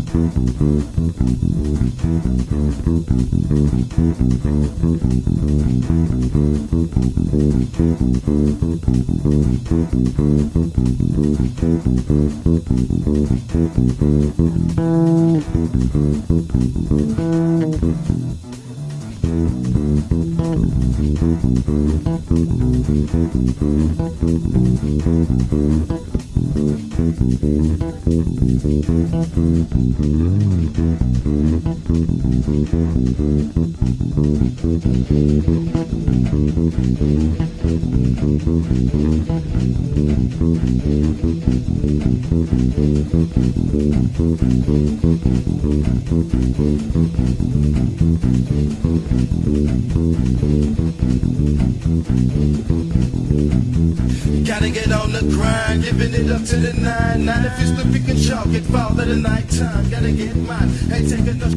Gotta get on the grind, giving it up to the nine. Nine if you slip, you can chalk it, fall at the night time. Gotta get mine, ain't taking no.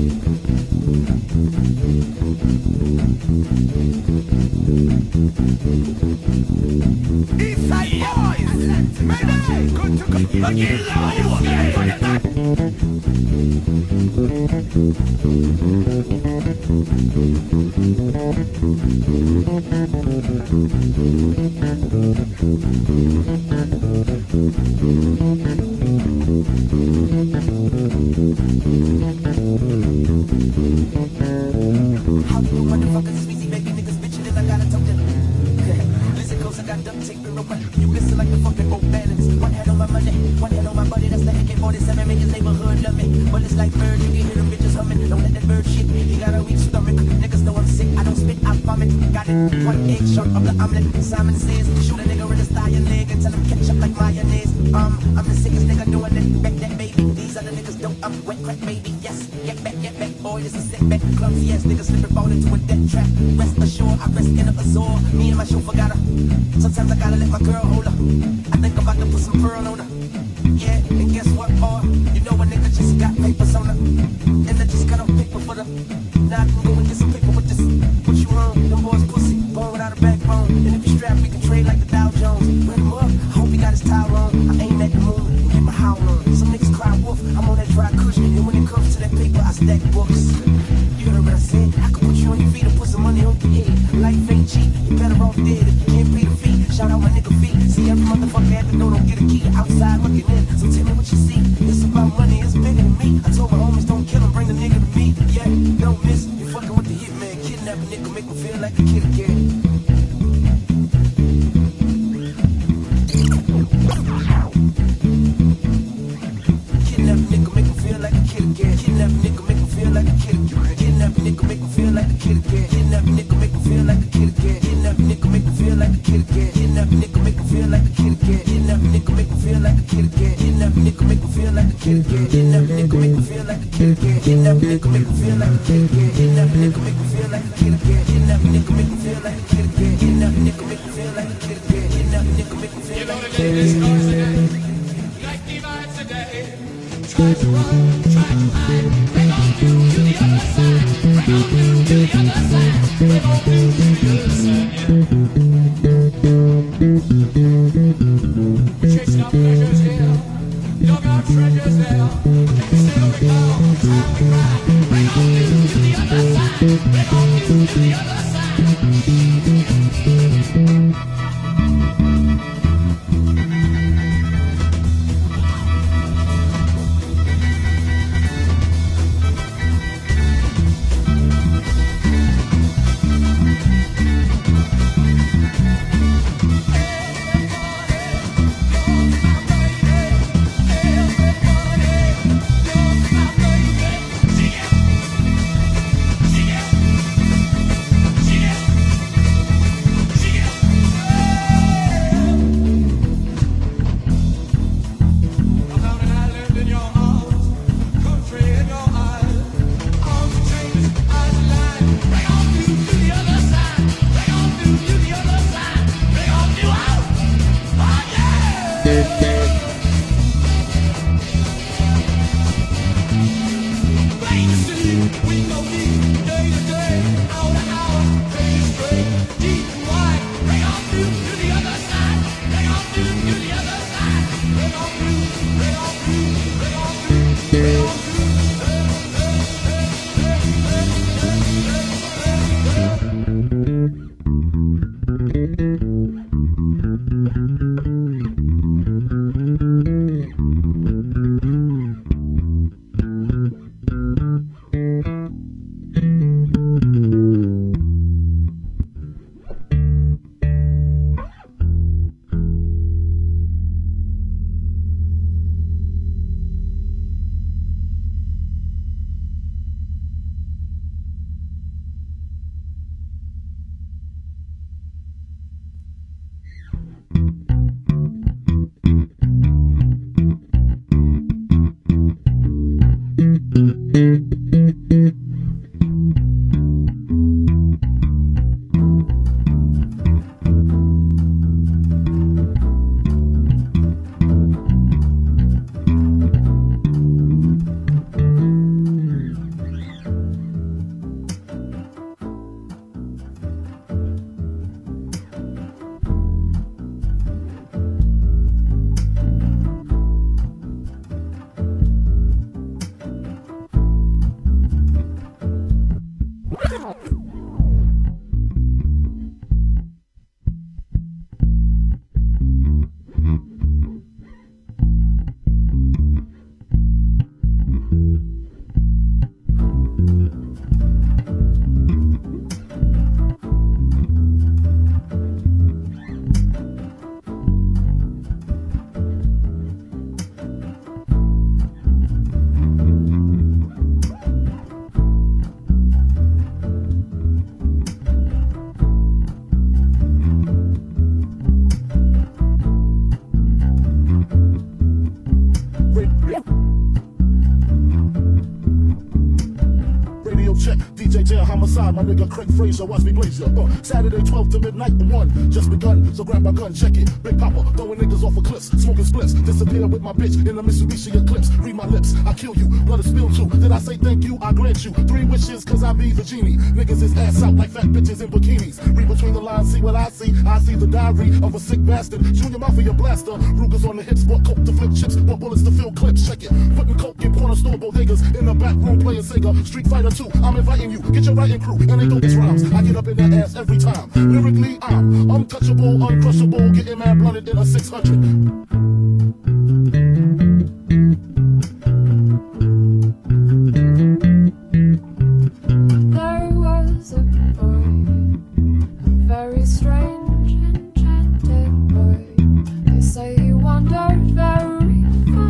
Eastside boys, mayday, good to go. Again, How you motherfuckers is easy, baby niggas bitchin' till I gotta talk to them. Listen close, I got duct tape in the way. You listen like the fucking old balance. One hand on my money, one hand on my body. That's the AK-47, make his neighborhood love me. But it's like bird, you can hear them bitches humming. Don't let that bird shit, you got a weak stomach. Niggas know I'm sick, I don't spit, I vomit. Got it, one egg short of the omelet. Simon says, shoot a nigga in the thigh and leg and tell him catch up like mayonnaise. I'm the sickest nigga doing it. Back that baby, these other niggas don't. I'm wet crack baby, yes. Get back, boy, this is setback. Clumsy ass niggas slip and fall into a death trap. Rest assured, I rest in a azure. Me and my chauffeur got her. Sometimes I gotta let my girl hold her. I think I'm about to put some pearl on her. Yeah, and guess what, boy? You know a nigga just got papers on her. And I just got off paper for the. Now I can go and get some paper with this. What you on? Them boys pussy, born without a backbone. And if you strap, we can trade like the Dow Jones. Run him up, I hope he got his towel on. I aim at the moon and get my howl on. Some niggas cry wolf, I'm on that dry cushion. And when it comes to that paper, I stack books. You heard what I said? I could put you on your feet and put some money on your head. Life ain't cheap, you better off dead if you can't pay the fee. Shout out my nigga feet. See every motherfucker at the door, don't get a key. Outside looking in, so tell me what you see. It's about money, it's bigger than me. I told my homies don't kill him, bring the nigga to me. Yeah, don't miss, you fucking with the hitman. Kidnap a nigga, make him feel like a kid again. Kidnap a nigga, make him feel like a kid again. Kidnap a nigga, make him feel like a kid again. Kidnap a nigga, make him feel like a kid again. Kidnap a nigga, make him feel like a kid again. Kidnap a nigga, make him feel like a kid again. Kidnap a nigga, make him feel like a kid again. Kidnap a nigga, make him feel like a kid again. Kidnap a nigga, make him feel like a kid again. Kidnap a nigga, make him feel like a kid again. Kidnap a nigga, make him feel like a kid again. Kidnap a nigga, make him feel like a kid again. Kidnap a nigga, make him feel like a kid again. Kidnap a nigga, make him feel like a kid again. Kidnap a nigga, make him feel like a kid again. Like divides today. Try to run, try to hide. Bring on you to the other side. Bring on you to the other side. Bring on you to the other side. Chasing up pleasures here. Dug out treasures there. And still recall time we cried. Bring on you to the other side. Bring on you to the other side. Bring on Homicide, my nigga Craig Fraser, watch me blaze ya. Saturday 12 to midnight, the one just begun. So grab my gun, check it. Big Papa, throwing niggas off of cliffs, smoking spliffs. Disappear with my bitch in a Mitsubishi Eclipse. Read my lips, I kill you, blood is spilled too. Did I say thank you? I grant you 3 wishes, cause I be the genie. Niggas is ass out like fat bitches in bikinis. Read between the lines, see what I see. I see the diary of a sick bastard. Junior Mafia blaster, Ruger's on the hips, bought coke to flip chips, bought bullets to fill clips. Check it, putting coke in corner store bodegas. In the back room playing Sega, Street Fighter 2. I'm inviting you, get your writing crew, and they don't get rhymes. I get up in that ass every time. Lyrically, I'm untouchable, uncrushable, getting mad blunted in a 600. There was a boy, a very strange, enchanted boy. They say he wandered very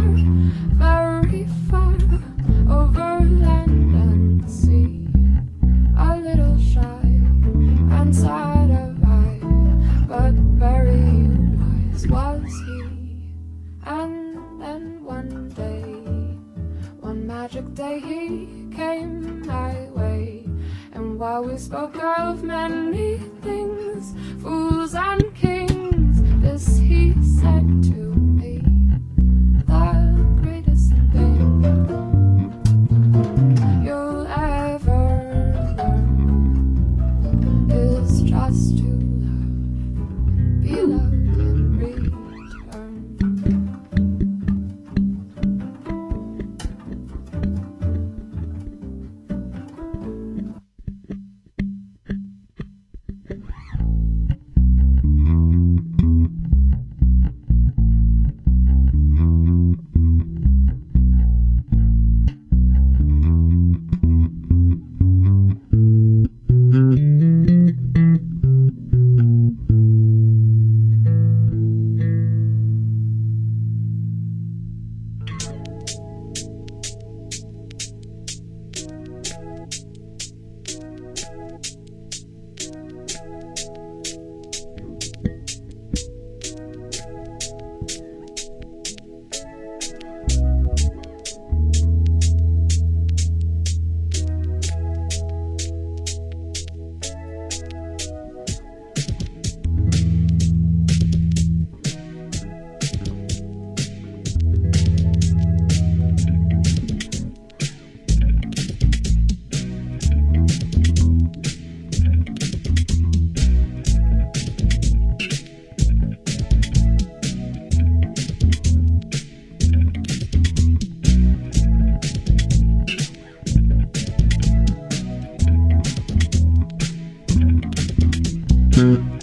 far, over land and sea. A little shy and sad of eye, but very wise was he. And then one day, one magic day, he came my way. And while we spoke of many things, fools and kings, this he said to me: the greatest thing you'll ever learn is just to love and be loved in return. Mm-hmm.